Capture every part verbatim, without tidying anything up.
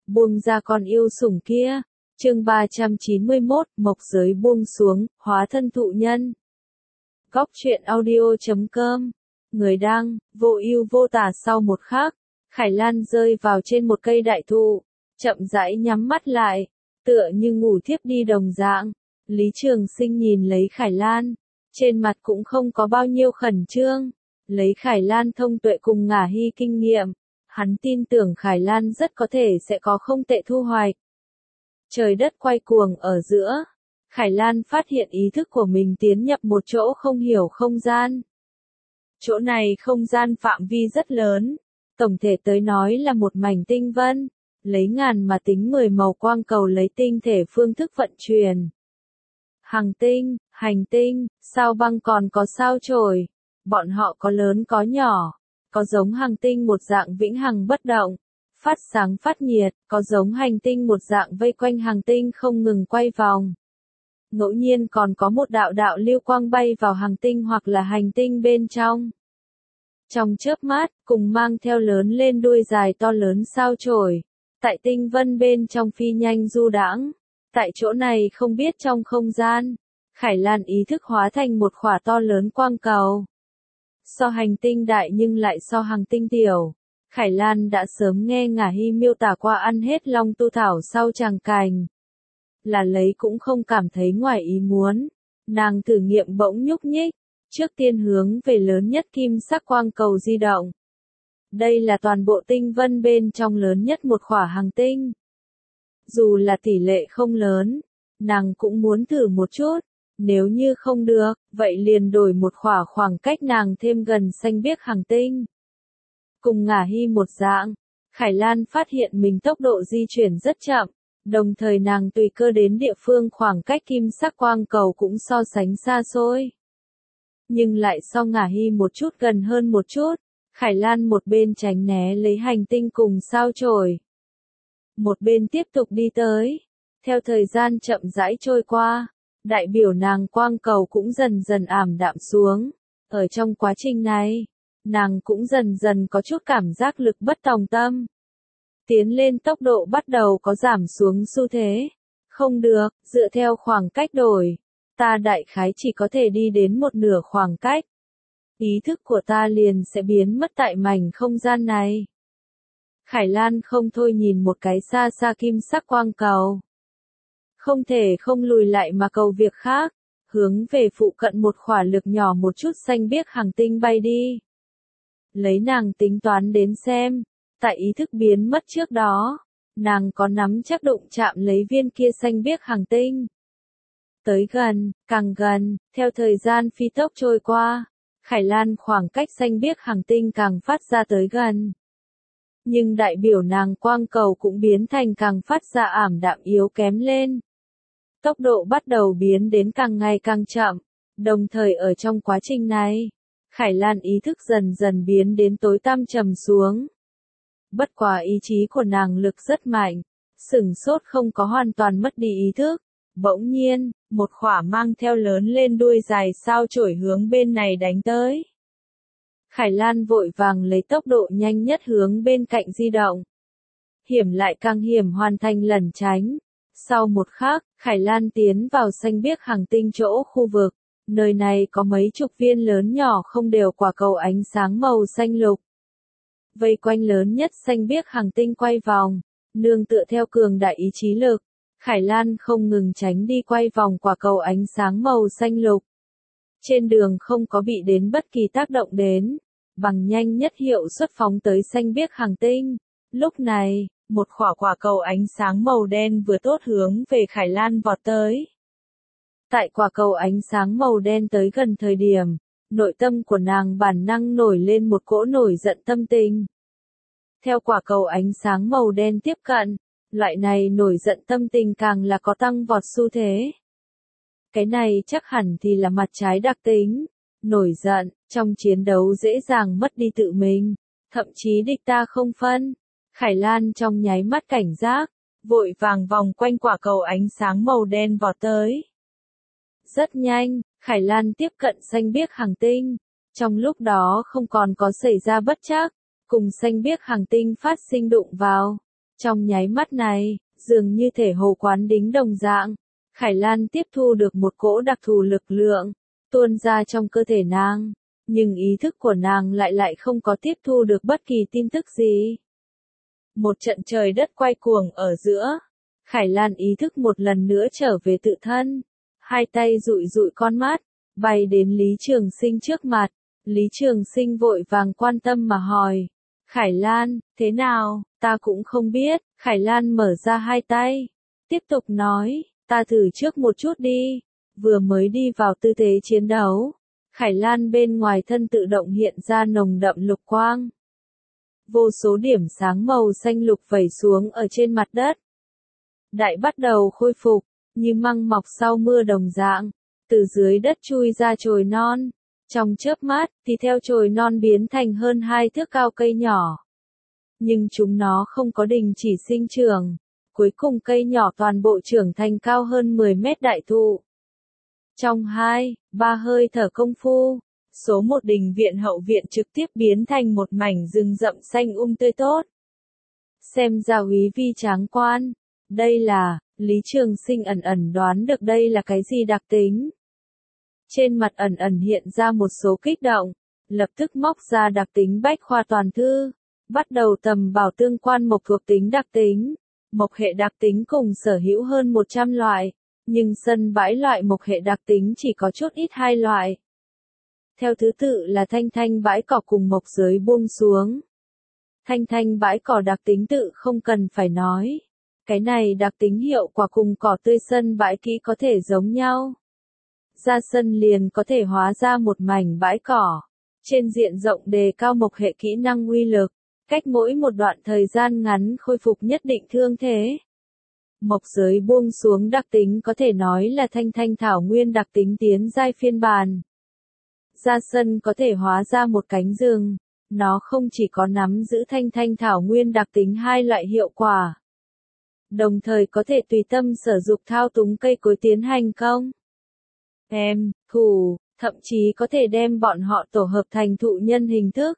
buông ra con yêu sủng kia. Chương ba trăm chín mươi mốt, mộc giới buông xuống, hóa thân thụ nhân. Góc truyện audio chấm com. Người đăng, vô ưu vô tà. Sau một khắc, Khải Lan rơi vào trên một cây đại thụ, chậm rãi nhắm mắt lại, tựa như ngủ thiếp đi đồng dạng. Lý Trường Sinh nhìn lấy Khải Lan, trên mặt cũng không có bao nhiêu khẩn trương. Lấy Khải Lan thông tuệ cùng Ngả Hy kinh nghiệm, hắn tin tưởng Khải Lan rất có thể sẽ có không tệ thu hoạch. Trời đất quay cuồng ở giữa, Khải Lan phát hiện ý thức của mình tiến nhập một chỗ không hiểu không gian. Chỗ này không gian phạm vi rất lớn, tổng thể tới nói là một mảnh tinh vân, lấy ngàn mà tính mười màu quang cầu lấy tinh thể phương thức vận chuyển. Hành tinh, hành tinh, sao băng còn có sao chổi, bọn họ có lớn có nhỏ, có giống hành tinh một dạng vĩnh hằng bất động, phát sáng phát nhiệt, có giống hành tinh một dạng vây quanh hành tinh không ngừng quay vòng. Ngẫu nhiên còn có một đạo đạo lưu quang bay vào hành tinh hoặc là hành tinh bên trong. Trong chớp mắt, cùng mang theo lớn lên đuôi dài to lớn sao chổi, tại tinh vân bên trong phi nhanh du đãng. Tại chỗ này không biết trong không gian, Khải Lan ý thức hóa thành một khỏa to lớn quang cầu. So hành tinh đại nhưng lại so hành tinh tiểu. Khải Lan đã sớm nghe Ngả Hy miêu tả qua ăn hết long tu thảo sau tràng cành. Là lấy cũng không cảm thấy ngoài ý muốn. Nàng thử nghiệm bỗng nhúc nhích, trước tiên hướng về lớn nhất kim sắc quang cầu di động. Đây là toàn bộ tinh vân bên trong lớn nhất một khỏa hành tinh. Dù là tỷ lệ không lớn, nàng cũng muốn thử một chút. Nếu như không được, vậy liền đổi một khỏa khoảng cách nàng thêm gần xanh biếc hành tinh. Cùng Ngả Hy một dạng, Khải Lan phát hiện mình tốc độ di chuyển rất chậm, đồng thời nàng tùy cơ đến địa phương khoảng cách kim sắc quang cầu cũng so sánh xa xôi. Nhưng lại so Ngả Hy một chút gần hơn một chút, Khải Lan một bên tránh né lấy hành tinh cùng sao chổi. Một bên tiếp tục đi tới, theo thời gian chậm rãi trôi qua, đại biểu nàng quang cầu cũng dần dần ảm đạm xuống. Ở trong quá trình này, nàng cũng dần dần có chút cảm giác lực bất tòng tâm. Tiến lên tốc độ bắt đầu có giảm xuống xu thế. Không được, dựa theo khoảng cách đổi, ta đại khái chỉ có thể đi đến một nửa khoảng cách. Ý thức của ta liền sẽ biến mất tại mảnh không gian này. Khải Lan không thôi nhìn một cái xa xa kim sắc quang cầu. Không thể không lùi lại mà cầu việc khác, hướng về phụ cận một khỏa lực nhỏ một chút xanh biếc hành tinh bay đi. Lấy nàng tính toán đến xem, tại ý thức biến mất trước đó, nàng có nắm chắc đụng chạm lấy viên kia xanh biếc hành tinh. Tới gần, càng gần, theo thời gian phi tốc trôi qua, Khải Lan khoảng cách xanh biếc hành tinh càng phát ra tới gần. Nhưng đại biểu nàng quang cầu cũng biến thành càng phát ra ảm đạm yếu kém lên. Tốc độ bắt đầu biến đến càng ngày càng chậm, đồng thời ở trong quá trình này, Khải Lan ý thức dần dần biến đến tối tăm trầm xuống. Bất quá ý chí của nàng lực rất mạnh, sửng sốt không có hoàn toàn mất đi ý thức. Bỗng nhiên, một khỏa mang theo lớn lên đuôi dài sao chổi hướng bên này đánh tới. Khải Lan vội vàng lấy tốc độ nhanh nhất hướng bên cạnh di động. Hiểm lại càng hiểm hoàn thành lẩn tránh. Sau một khắc, Khải Lan tiến vào xanh biếc hành tinh chỗ khu vực. Nơi này có mấy chục viên lớn nhỏ không đều quả cầu ánh sáng màu xanh lục. Vây quanh lớn nhất xanh biếc hành tinh quay vòng, nương tựa theo cường đại ý chí lực. Khải Lan không ngừng tránh đi quay vòng quả cầu ánh sáng màu xanh lục. Trên đường không có bị đến bất kỳ tác động đến, bằng nhanh nhất hiệu suất phóng tới xanh biếc hành tinh. Lúc này, một khỏa quả cầu ánh sáng màu đen vừa tốt hướng về Khải Lan vọt tới. Tại quả cầu ánh sáng màu đen tới gần thời điểm, nội tâm của nàng bản năng nổi lên một cỗ nổi giận tâm tình. Theo quả cầu ánh sáng màu đen tiếp cận, loại này nổi giận tâm tình càng là có tăng vọt xu thế. Cái này chắc hẳn thì là mặt trái đặc tính. Nổi giận, trong chiến đấu dễ dàng mất đi tự mình, thậm chí địch ta không phân. Khải Lan trong nháy mắt cảnh giác, vội vàng vòng quanh quả cầu ánh sáng màu đen vọt tới. Rất nhanh, Khải Lan tiếp cận xanh biếc hành tinh. Trong lúc đó không còn có xảy ra bất trắc, cùng xanh biếc hành tinh phát sinh đụng vào. Trong nháy mắt này, dường như thể hồ quán đính đồng dạng, Khải Lan tiếp thu được một cỗ đặc thù lực lượng, tuôn ra trong cơ thể nàng, nhưng ý thức của nàng lại lại không có tiếp thu được bất kỳ tin tức gì. Một trận trời đất quay cuồng ở giữa, Khải Lan ý thức một lần nữa trở về tự thân, hai tay dụi dụi con mắt, bay đến Lý Trường Sinh trước mặt, Lý Trường Sinh vội vàng quan tâm mà hỏi, Khải Lan, thế nào, ta cũng không biết, Khải Lan mở ra hai tay, tiếp tục nói, ta thử trước một chút đi, vừa mới đi vào tư thế chiến đấu, Khải Lan bên ngoài thân tự động hiện ra nồng đậm lục quang. Vô số điểm sáng màu xanh lục vẩy xuống ở trên mặt đất. Đại bắt đầu khôi phục, như măng mọc sau mưa đồng dạng, từ dưới đất chui ra chồi non. Trong chớp mắt, thì theo chồi non biến thành hơn hai thước cao cây nhỏ. Nhưng chúng nó không có đình chỉ sinh trưởng. Cuối cùng cây nhỏ toàn bộ trưởng thành cao hơn mười mét đại thụ. Trong hai, ba hơi thở công phu, số một đình viện hậu viện trực tiếp biến thành một mảnh rừng rậm xanh um tươi tốt. Xem ra úy vi tráng quan, đây là, Lý Trường Sinh ẩn ẩn đoán được đây là cái gì đặc tính. Trên mặt ẩn ẩn hiện ra một số kích động, lập tức móc ra đặc tính bách khoa toàn thư, bắt đầu tầm bảo tương quan mộc thuộc tính đặc tính. Mộc hệ đặc tính cùng sở hữu hơn một trăm loại, nhưng sân bãi loại mộc hệ đặc tính chỉ có chút ít hai loại. Theo thứ tự là thanh thanh bãi cỏ cùng mộc giới buông xuống. Thanh thanh bãi cỏ đặc tính tự không cần phải nói. Cái này đặc tính hiệu quả cùng cỏ tươi sân bãi kỹ có thể giống nhau. Ra sân liền có thể hóa ra một mảnh bãi cỏ. Trên diện rộng đề cao mộc hệ kỹ năng uy lực. Cách mỗi một đoạn thời gian ngắn khôi phục nhất định thương thế. Mộc giới buông xuống đặc tính có thể nói là thanh thanh thảo nguyên đặc tính tiến giai phiên bản. Ra sân có thể hóa ra một cánh rừng, nó không chỉ có nắm giữ thanh thanh thảo nguyên đặc tính hai loại hiệu quả. Đồng thời có thể tùy tâm sử dụng thao túng cây cối tiến hành công. Em, thủ, thậm chí có thể đem bọn họ tổ hợp thành thụ nhân hình thức.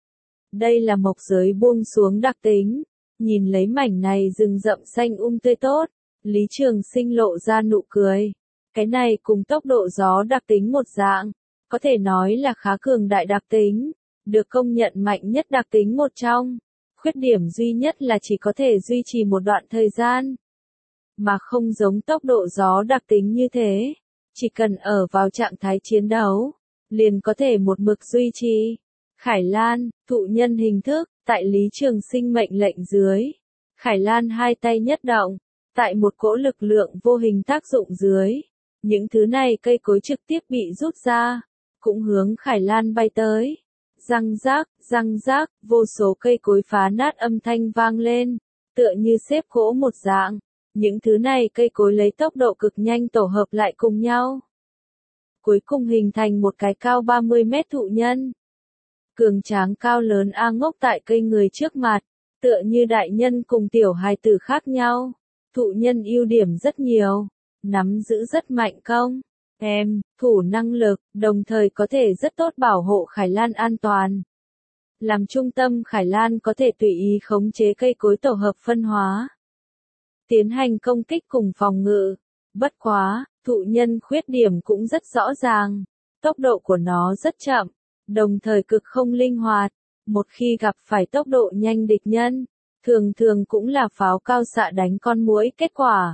Đây là mộc giới buông xuống đặc tính, nhìn lấy mảnh này rừng rậm xanh um tươi tốt, Lý Trường Sinh lộ ra nụ cười. Cái này cùng tốc độ gió đặc tính một dạng, có thể nói là khá cường đại đặc tính, được công nhận mạnh nhất đặc tính một trong. Khuyết điểm duy nhất là chỉ có thể duy trì một đoạn thời gian, mà không giống tốc độ gió đặc tính như thế, chỉ cần ở vào trạng thái chiến đấu, liền có thể một mực duy trì. Khải Lan, thụ nhân hình thức, tại Lý Trường Sinh mệnh lệnh dưới. Khải Lan hai tay nhất động, tại một cỗ lực lượng vô hình tác dụng dưới. Những thứ này cây cối trực tiếp bị rút ra, cũng hướng Khải Lan bay tới. Răng rác, răng rác, vô số cây cối phá nát âm thanh vang lên, tựa như xếp gỗ một dạng. Những thứ này cây cối lấy tốc độ cực nhanh tổ hợp lại cùng nhau. Cuối cùng hình thành một cái cao ba mươi mét thụ nhân. Cường tráng cao lớn A ngốc tại cây người trước mặt, tựa như đại nhân cùng tiểu hài tử khác nhau. Thụ nhân ưu điểm rất nhiều, nắm giữ rất mạnh công, em, thủ năng lực, đồng thời có thể rất tốt bảo hộ Khải Lan an toàn. Làm trung tâm Khải Lan có thể tùy ý khống chế cây cối tổ hợp phân hóa. Tiến hành công kích cùng phòng ngự. Bất quá, thụ nhân khuyết điểm cũng rất rõ ràng. Tốc độ của nó rất chậm, đồng thời cực không linh hoạt. Một khi gặp phải tốc độ nhanh địch nhân, thường thường cũng là pháo cao xạ đánh con muỗi kết quả.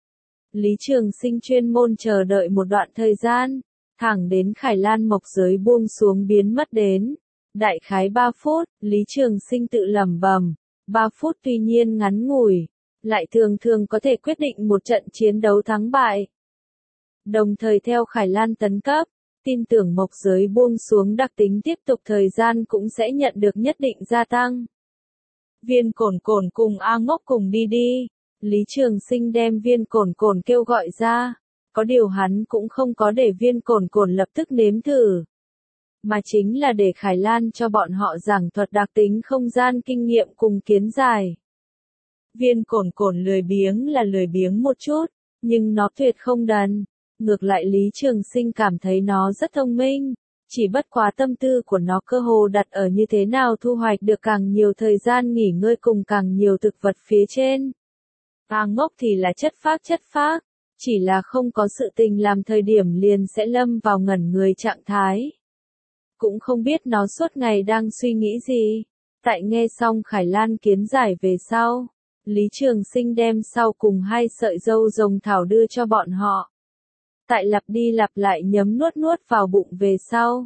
Lý Trường Sinh chuyên môn chờ đợi một đoạn thời gian, thẳng đến Khải Lan mộc giới buông xuống biến mất đến. Đại khái ba phút, Lý Trường Sinh tự lẩm bẩm, ba phút tuy nhiên ngắn ngủi, lại thường thường có thể quyết định một trận chiến đấu thắng bại. Đồng thời theo Khải Lan tấn cấp, tin tưởng mộc giới buông xuống đặc tính tiếp tục thời gian cũng sẽ nhận được nhất định gia tăng. Viên cổn cổn cùng A ngốc cùng đi đi. Lý Trường Sinh đem viên cổn cổn kêu gọi ra. Có điều hắn cũng không có để viên cổn cổn lập tức nếm thử. Mà chính là để Khải Lan cho bọn họ giảng thuật đặc tính không gian kinh nghiệm cùng kiến giải. Viên cổn cổn lười biếng là lười biếng một chút, nhưng nó tuyệt không đần. Ngược lại Lý Trường Sinh cảm thấy nó rất thông minh. Chỉ bất quá tâm tư của nó cơ hồ đặt ở như thế nào thu hoạch được càng nhiều thời gian nghỉ ngơi cùng càng nhiều thực vật phía trên. A Ngốc thì là chất phác chất phác, chỉ là không có sự tình làm thời điểm liền sẽ lâm vào ngẩn người trạng thái. Cũng không biết nó suốt ngày đang suy nghĩ gì. Tại nghe xong Khải Lan kiến giải về sau, Lý Trường Sinh đem sau cùng hai sợi dâu rồng thảo đưa cho bọn họ. Tại lặp đi lặp lại nhấm nuốt nuốt vào bụng về sau.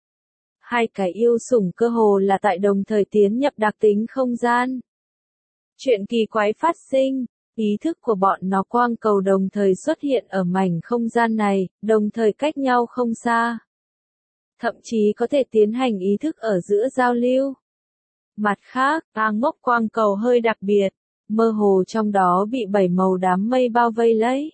Hai cái yêu sủng cơ hồ là tại đồng thời tiến nhập đặc tính không gian. Chuyện kỳ quái phát sinh, ý thức của bọn nó quang cầu đồng thời xuất hiện ở mảnh không gian này, đồng thời cách nhau không xa. Thậm chí có thể tiến hành ý thức ở giữa giao lưu. Mặt khác, A Ngốc quang cầu hơi đặc biệt, mơ hồ trong đó bị bảy màu đám mây bao vây lấy.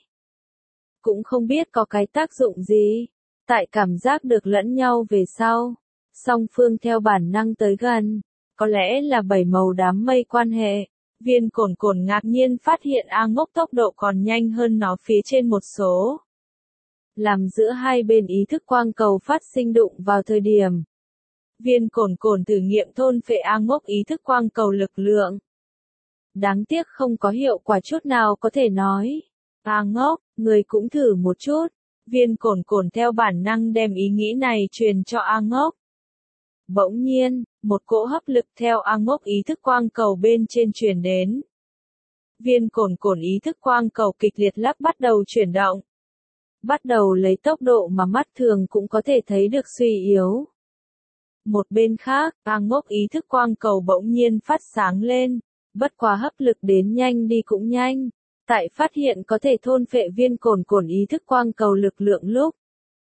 Cũng không biết có cái tác dụng gì, tại cảm giác được lẫn nhau về sau, song phương theo bản năng tới gần, có lẽ là bảy màu đám mây quan hệ. Viên cồn cồn ngạc nhiên phát hiện A Ngốc tốc độ còn nhanh hơn nó phía trên một số. Làm giữa hai bên ý thức quang cầu phát sinh đụng vào thời điểm. Viên cồn cồn thử nghiệm thôn phệ A Ngốc ý thức quang cầu lực lượng. Đáng tiếc không có hiệu quả chút nào có thể nói. A Ngốc, người cũng thử một chút. Viên cồn cồn theo bản năng đem ý nghĩ này truyền cho A Ngốc. Bỗng nhiên, một cỗ hấp lực theo A Ngốc ý thức quang cầu bên trên truyền đến. Viên cồn cồn ý thức quang cầu kịch liệt lắc bắt đầu chuyển động. Bắt đầu lấy tốc độ mà mắt thường cũng có thể thấy được suy yếu. Một bên khác, A Ngốc ý thức quang cầu bỗng nhiên phát sáng lên, bất quá hấp lực đến nhanh đi cũng nhanh. Tại phát hiện có thể thôn phệ viên cồn cồn ý thức quang cầu lực lượng lúc.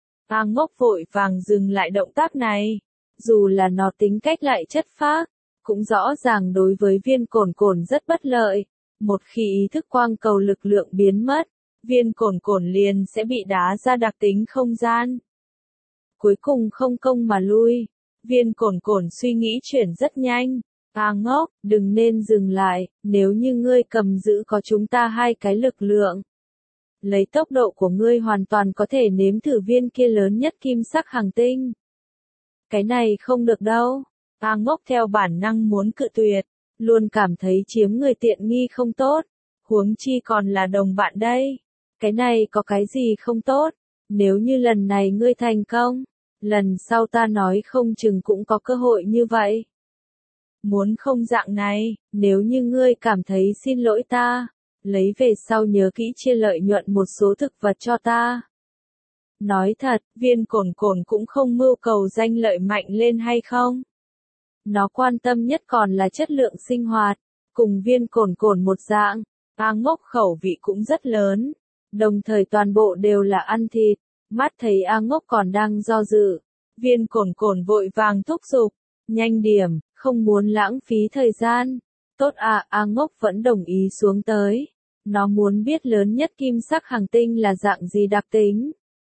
A Ngốc vội vàng dừng lại động tác này. Dù là nó tính cách lại chất phác, cũng rõ ràng đối với viên cồn cồn rất bất lợi. Một khi ý thức quang cầu lực lượng biến mất, viên cồn cồn liền sẽ bị đá ra đặc tính không gian. Cuối cùng không công mà lui, viên cồn cồn suy nghĩ chuyển rất nhanh. A Ngốc, đừng nên dừng lại, nếu như ngươi cầm giữ có chúng ta hai cái lực lượng. Lấy tốc độ của ngươi hoàn toàn có thể nếm thử viên kia lớn nhất kim sắc hành tinh. Cái này không được đâu. A Ngốc theo bản năng muốn cự tuyệt, luôn cảm thấy chiếm người tiện nghi không tốt. Huống chi còn là đồng bạn đây. Cái này có cái gì không tốt? Nếu như lần này ngươi thành công, lần sau ta nói không chừng cũng có cơ hội như vậy. Muốn không dạng này, nếu như ngươi cảm thấy xin lỗi ta, lấy về sau nhớ kỹ chia lợi nhuận một số thực vật cho ta. Nói thật, viên cồn cồn cũng không mưu cầu danh lợi mạnh lên hay không. Nó quan tâm nhất còn là chất lượng sinh hoạt, cùng viên cồn cồn một dạng. A Ngốc khẩu vị cũng rất lớn, đồng thời toàn bộ đều là ăn thịt. Mắt thấy A Ngốc còn đang do dự, viên cồn cồn vội vàng thúc giục, nhanh điểm, không muốn lãng phí thời gian. Tốt à, A Ngốc vẫn đồng ý xuống tới. Nó muốn biết lớn nhất kim sắc hành tinh là dạng gì đặc tính.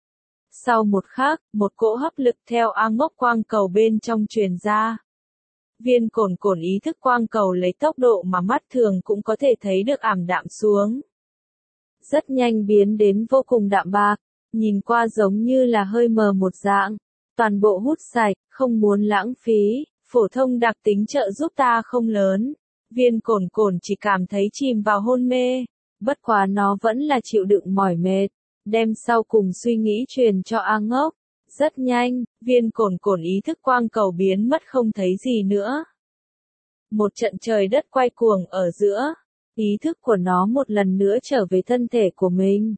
Sau một khắc, một cỗ hấp lực theo A Ngốc quang cầu bên trong truyền ra. Viên cồn cồn ý thức quang cầu lấy tốc độ mà mắt thường cũng có thể thấy được ảm đạm xuống. Rất nhanh biến đến vô cùng đạm bạc, nhìn qua giống như là hơi mờ một dạng. Toàn bộ hút sạch, không muốn lãng phí, phổ thông đặc tính trợ giúp ta không lớn. Viên cồn cồn chỉ cảm thấy chìm vào hôn mê, bất quá nó vẫn là chịu đựng mỏi mệt. Đem sau cùng suy nghĩ truyền cho A Ngốc. Rất nhanh, viên cồn cồn ý thức quang cầu biến mất không thấy gì nữa. Một trận trời đất quay cuồng ở giữa, ý thức của nó một lần nữa trở về thân thể của mình.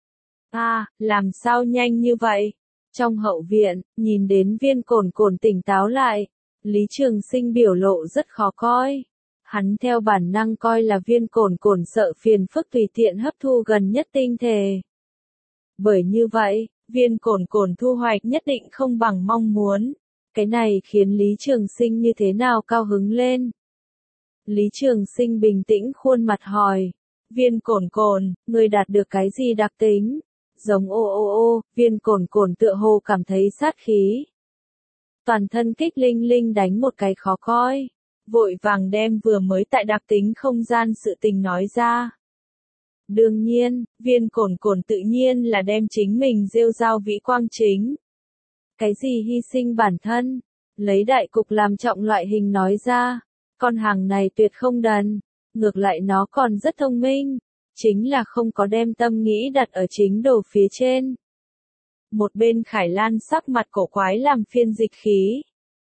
À, làm sao nhanh như vậy? Trong hậu viện, nhìn đến viên cồn cồn tỉnh táo lại, Lý Trường Sinh biểu lộ rất khó coi. Hắn theo bản năng coi là viên cồn cồn sợ phiền phức tùy tiện hấp thu gần nhất tinh thể. Bởi như vậy, viên cồn cồn thu hoạch nhất định không bằng mong muốn. Cái này khiến Lý Trường Sinh như thế nào cao hứng lên. Lý Trường Sinh bình tĩnh khuôn mặt hỏi. Viên cồn cồn, ngươi đạt được cái gì đặc tính? Giống ô ô ô, viên cồn cồn tựa hồ cảm thấy sát khí. Toàn thân kích linh linh đánh một cái khó coi. Vội vàng đem vừa mới tại đặc tính không gian sự tình nói ra. Đương nhiên, viên cồn cồn tự nhiên là đem chính mình rêu rao vĩ quang chính. Cái gì hy sinh bản thân, lấy đại cục làm trọng loại hình nói ra, con hàng này tuyệt không đần, ngược lại nó còn rất thông minh, chính là không có đem tâm nghĩ đặt ở chính đồ phía trên. Một bên Khải Lan sắc mặt cổ quái làm phiên dịch khí.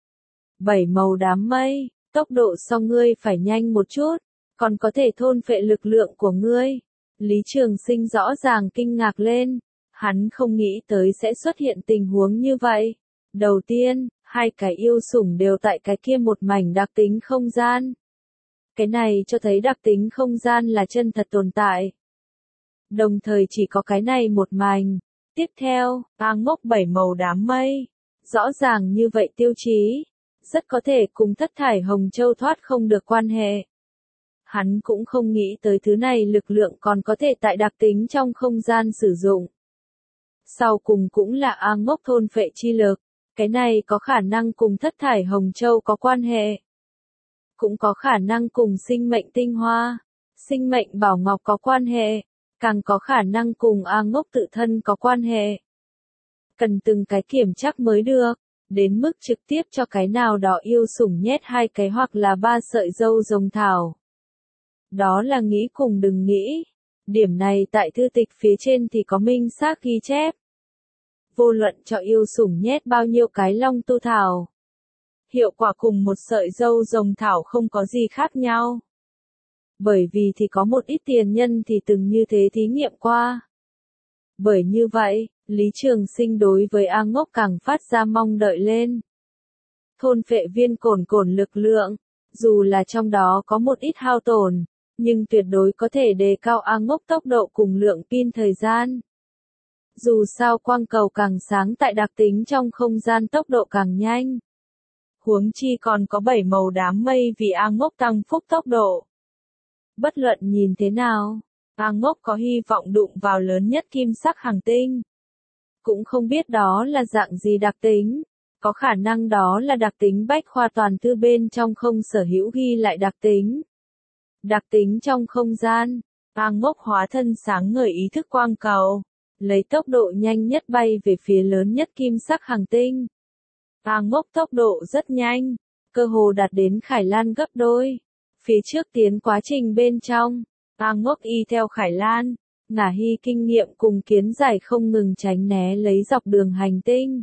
Bảy màu đám mây, tốc độ so ngươi phải nhanh một chút, còn có thể thôn phệ lực lượng của ngươi. Lý Trường Sinh rõ ràng kinh ngạc lên, hắn không nghĩ tới sẽ xuất hiện tình huống như vậy. Đầu tiên, hai cái yêu sủng đều tại cái kia một mảnh đặc tính không gian. Cái này cho thấy đặc tính không gian là chân thật tồn tại. Đồng thời chỉ có cái này một mảnh. Tiếp theo, A Ngốc bảy màu đám mây. Rõ ràng như vậy tiêu chí, rất có thể cùng thất thải Hồng Châu thoát không được quan hệ. Hắn cũng không nghĩ tới thứ này lực lượng còn có thể tại đặc tính trong không gian sử dụng. Sau cùng cũng là A Ngốc thôn phệ chi lực, cái này có khả năng cùng thất thải Hồng Châu có quan hệ. Cũng có khả năng cùng sinh mệnh tinh hoa, sinh mệnh bảo ngọc có quan hệ, càng có khả năng cùng A Ngốc tự thân có quan hệ. Cần từng cái kiểm chắc mới được, đến mức trực tiếp cho cái nào đó yêu sủng nhét hai cái hoặc là ba sợi dâu rồng thảo. Đó là nghĩ cùng đừng nghĩ. Điểm này tại thư tịch phía trên thì có minh xác ghi chép. Vô luận cho yêu sủng nhét bao nhiêu cái long tu thảo, hiệu quả cùng một sợi dâu rồng thảo không có gì khác nhau. Bởi vì thì có một ít tiền nhân thì từng như thế thí nghiệm qua. Bởi như vậy, Lý Trường Sinh đối với A Ngốc càng phát ra mong đợi lên. Thôn phệ viên cồn cồn lực lượng, dù là trong đó có một ít hao tổn, nhưng tuyệt đối có thể đề cao A Ngốc tốc độ cùng lượng pin thời gian. Dù sao quang cầu càng sáng tại đặc tính trong không gian tốc độ càng nhanh. Huống chi còn có bảy màu đám mây vì A Ngốc tăng phúc tốc độ. Bất luận nhìn thế nào, A Ngốc có hy vọng đụng vào lớn nhất kim sắc hành tinh. Cũng không biết đó là dạng gì đặc tính, có khả năng đó là đặc tính bách khoa toàn thư bên trong không sở hữu ghi lại đặc tính. Đặc tính trong không gian, A Ngốc hóa thân sáng ngời ý thức quang cầu, lấy tốc độ nhanh nhất bay về phía lớn nhất kim sắc hành tinh. A Ngốc tốc độ rất nhanh, cơ hồ đạt đến Khải Lan gấp đôi. Phía trước tiến quá trình bên trong, A Ngốc y theo Khải Lan, ngả hy kinh nghiệm cùng kiến giải không ngừng tránh né lấy dọc đường hành tinh.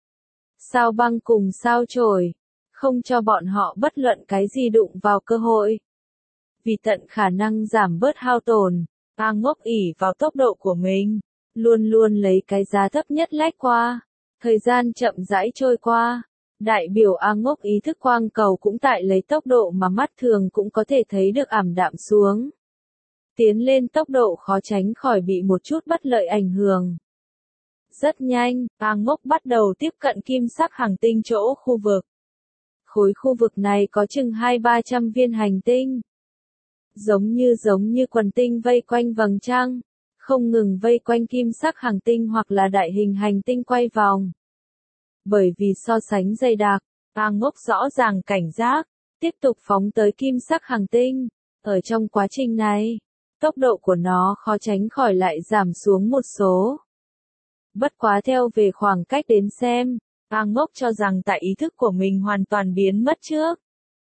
Sao băng cùng sao chổi, không cho bọn họ bất luận cái gì đụng vào cơ hội. Vì tận khả năng giảm bớt hao tổn, A Ngốc ỷ vào tốc độ của mình, luôn luôn lấy cái giá thấp nhất lách qua. Thời gian chậm rãi trôi qua, đại biểu A Ngốc ý thức quang cầu cũng tại lấy tốc độ mà mắt thường cũng có thể thấy được ảm đạm xuống. Tiến lên tốc độ khó tránh khỏi bị một chút bất lợi ảnh hưởng. Rất nhanh, A Ngốc bắt đầu tiếp cận kim sắc hành tinh chỗ khu vực. Khối khu vực này có chừng hai ba trăm viên hành tinh. Giống như giống như quần tinh vây quanh vầng trăng, không ngừng vây quanh kim sắc hành tinh hoặc là đại hình hành tinh quay vòng. Bởi vì so sánh dày đặc, A Ngốc rõ ràng cảnh giác, tiếp tục phóng tới kim sắc hành tinh. Ở trong quá trình này, tốc độ của nó khó tránh khỏi lại giảm xuống một số. Bất quá theo về khoảng cách đến xem, A Ngốc cho rằng tại ý thức của mình hoàn toàn biến mất trước.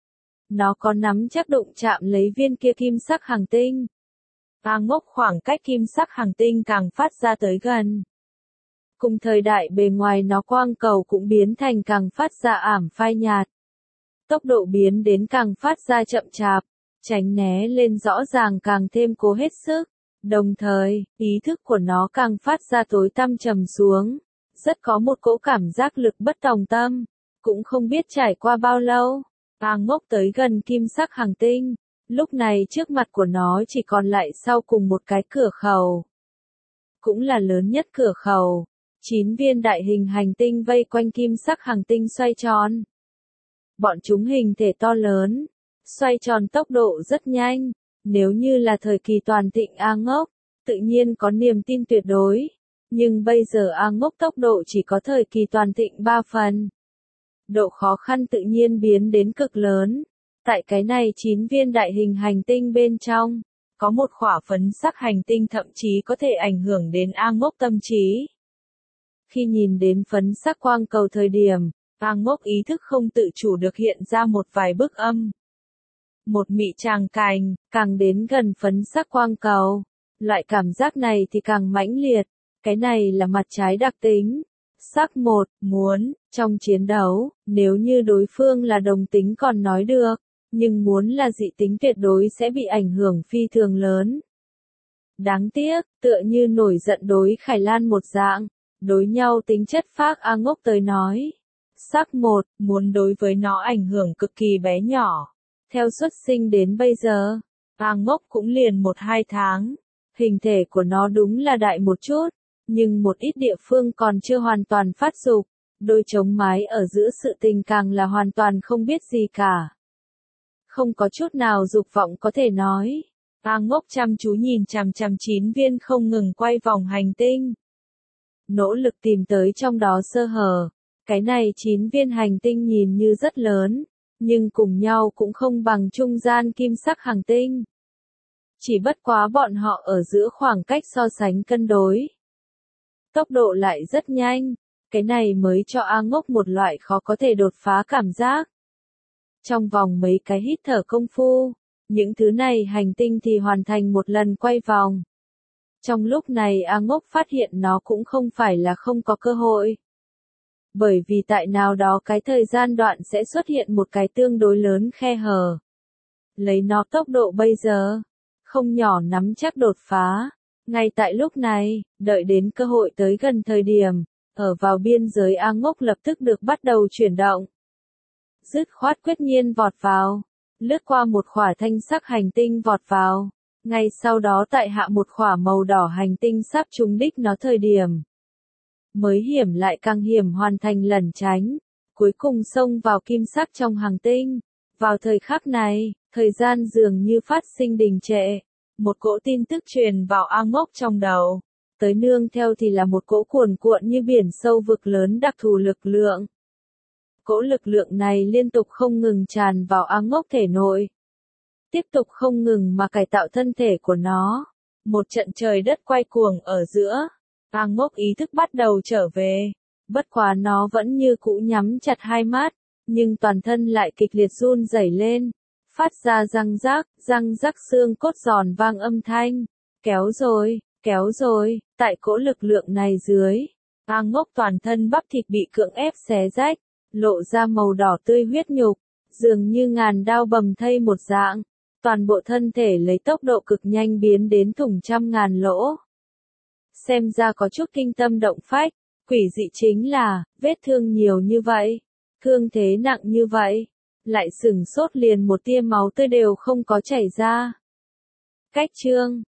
Nó có nắm chắc đụng chạm lấy viên kia kim sắc hành tinh. A Ngốc khoảng cách kim sắc hành tinh càng phát ra tới gần. Cùng thời đại bề ngoài nó quang cầu cũng biến thành càng phát ra ảm phai nhạt. Tốc độ biến đến càng phát ra chậm chạp, tránh né lên rõ ràng càng thêm cố hết sức. Đồng thời, ý thức của nó càng phát ra tối tăm trầm xuống. Rất có một cỗ cảm giác lực bất tòng tâm. Cũng không biết trải qua bao lâu, A Ngốc tới gần kim sắc hành tinh. Lúc này trước mặt của nó chỉ còn lại sau cùng một cái cửa khẩu. Cũng là lớn nhất cửa khẩu. Chín viên đại hình hành tinh vây quanh kim sắc hành tinh xoay tròn. Bọn chúng hình thể to lớn, xoay tròn tốc độ rất nhanh. Nếu như là thời kỳ toàn thịnh A Ngốc, tự nhiên có niềm tin tuyệt đối. Nhưng bây giờ A Ngốc tốc độ chỉ có thời kỳ toàn thịnh ba phần. Độ khó khăn tự nhiên biến đến cực lớn. Tại cái này chín viên đại hình hành tinh bên trong, có một khỏa phấn sắc hành tinh thậm chí có thể ảnh hưởng đến A Ngốc tâm trí. Khi nhìn đến phấn sắc quang cầu thời điểm, A Ngốc ý thức không tự chủ được hiện ra một vài bức âm. Một mị tràng cành, càng đến gần phấn sắc quang cầu. Loại cảm giác này thì càng mãnh liệt. Cái này là mặt trái đặc tính. Sắc một, muốn, trong chiến đấu, nếu như đối phương là đồng tính còn nói được, nhưng muốn là dị tính tuyệt đối sẽ bị ảnh hưởng phi thường lớn. Đáng tiếc, tựa như nổi giận đối Khải Lan một dạng, đối nhau tính chất phác A Ngốc tới nói. Sắc một, muốn đối với nó ảnh hưởng cực kỳ bé nhỏ. Theo xuất sinh đến bây giờ, A Ngốc cũng liền một hai tháng. Hình thể của nó đúng là đại một chút, nhưng một ít địa phương còn chưa hoàn toàn phát dục. Đôi trống mái ở giữa sự tình càng là hoàn toàn không biết gì cả. Không có chút nào dục vọng có thể nói. A Ngốc chăm chú nhìn chằm chằm chín viên không ngừng quay vòng hành tinh. Nỗ lực tìm tới trong đó sơ hở. Cái này chín viên hành tinh nhìn như rất lớn, nhưng cùng nhau cũng không bằng trung gian kim sắc hành tinh. Chỉ bất quá bọn họ ở giữa khoảng cách so sánh cân đối. Tốc độ lại rất nhanh, cái này mới cho A Ngốc một loại khó có thể đột phá cảm giác. Trong vòng mấy cái hít thở công phu, những thứ này hành tinh thì hoàn thành một lần quay vòng. Trong lúc này A Ngốc phát hiện nó cũng không phải là không có cơ hội. Bởi vì tại nào đó cái thời gian đoạn sẽ xuất hiện một cái tương đối lớn khe hở. Lấy nó tốc độ bây giờ, không nhỏ nắm chắc đột phá. Ngay tại lúc này, đợi đến cơ hội tới gần thời điểm, ở vào biên giới A Ngốc lập tức được bắt đầu chuyển động. Dứt khoát quyết nhiên vọt vào, lướt qua một khỏa thanh sắc hành tinh vọt vào, ngay sau đó tại hạ một khỏa màu đỏ hành tinh sắp trúng đích nó thời điểm. Mới hiểm lại càng hiểm hoàn thành lẩn tránh, cuối cùng xông vào kim sắc trong hành tinh. Vào thời khắc này, thời gian dường như phát sinh đình trệ. Một cỗ tin tức truyền vào A Ngốc trong đầu. Tới nương theo thì là một cỗ cuồn cuộn như biển sâu vực lớn đặc thù lực lượng. Cỗ lực lượng này liên tục không ngừng tràn vào A Ngốc thể nội. Tiếp tục không ngừng mà cải tạo thân thể của nó. Một trận trời đất quay cuồng ở giữa. A Ngốc ý thức bắt đầu trở về. Bất quá nó vẫn như cũ nhắm chặt hai mắt. Nhưng toàn thân lại kịch liệt run rẩy lên. Phát ra răng rác, răng rắc xương cốt giòn vang âm thanh. Kéo rồi, kéo rồi, tại cỗ lực lượng này dưới. A Ngốc toàn thân bắp thịt bị cưỡng ép xé rách, lộ ra màu đỏ tươi huyết nhục, dường như ngàn đao bầm thây một dạng. Toàn bộ thân thể lấy tốc độ cực nhanh biến đến thủng trăm ngàn lỗ. Xem ra có chút kinh tâm động phách, quỷ dị chính là, vết thương nhiều như vậy, thương thế nặng như vậy. Lại sửng sốt liền một tia máu tươi đều không có chảy ra. Cách chương